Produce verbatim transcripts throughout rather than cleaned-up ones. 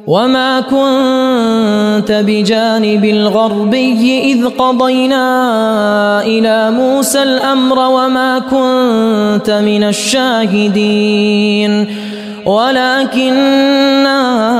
وما كنت بجانب الغربي إذ قضينا إلى موسى الأمر وما كنت من الشاهدين ولكننا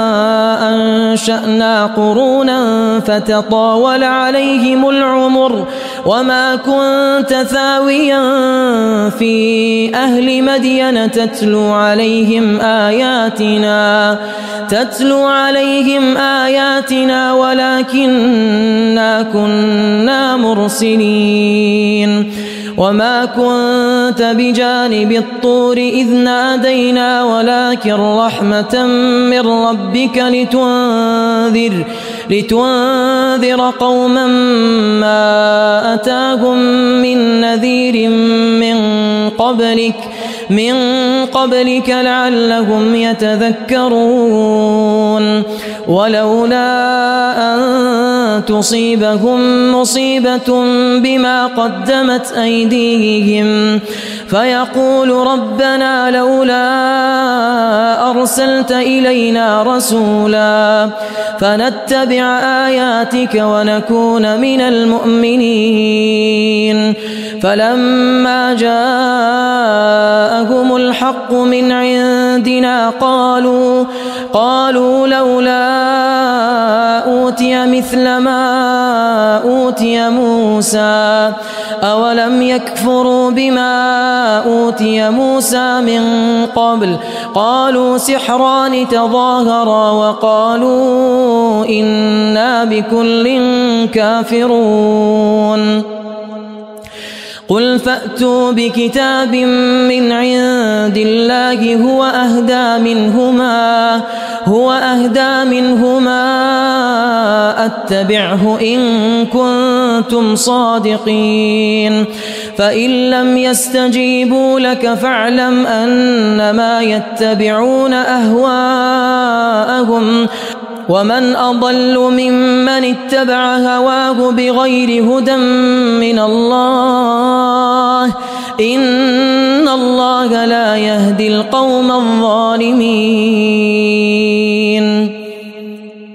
أنشأنا قرونا فتطاول عليهم العمر وما كنت ثاويا في أهل مدين تتلو عليهم آياتنا تتلو عليهم آياتنا ولكننا كنا مرسلين وما كنت بجانب الطور إذ نادينا ولكن رحمة من ربك لتنذر لتنذر قوما ما أتاهم من نذير من قبلك من قبلك لعلهم يتذكرون ولولا أن تصيبهم مصيبة بما قدمت أيديهم فيقول ربنا لولا أرسلت إلينا رسولا فنتبع آياتك ونكون من المؤمنين فلما جاءهم الحق من عندنا قالوا قالوا لولا أوتي مثل ما أوتي موسى أولم يكفروا بما أوتي موسى من قبل قالوا سحران تظاهرا وقالوا إنا بكل كافرون قل فأتوا بكتاب من عند الله هو أهدى منهما هو أهدى منهما أتبعه إن كنتم صادقين فإن لم يستجيبوا لك فاعلم أنما يتبعون أهواءهم ومن أضل ممن اتبع هواه بغير هدى من الله إن الله لا يهدي القوم الظالمين.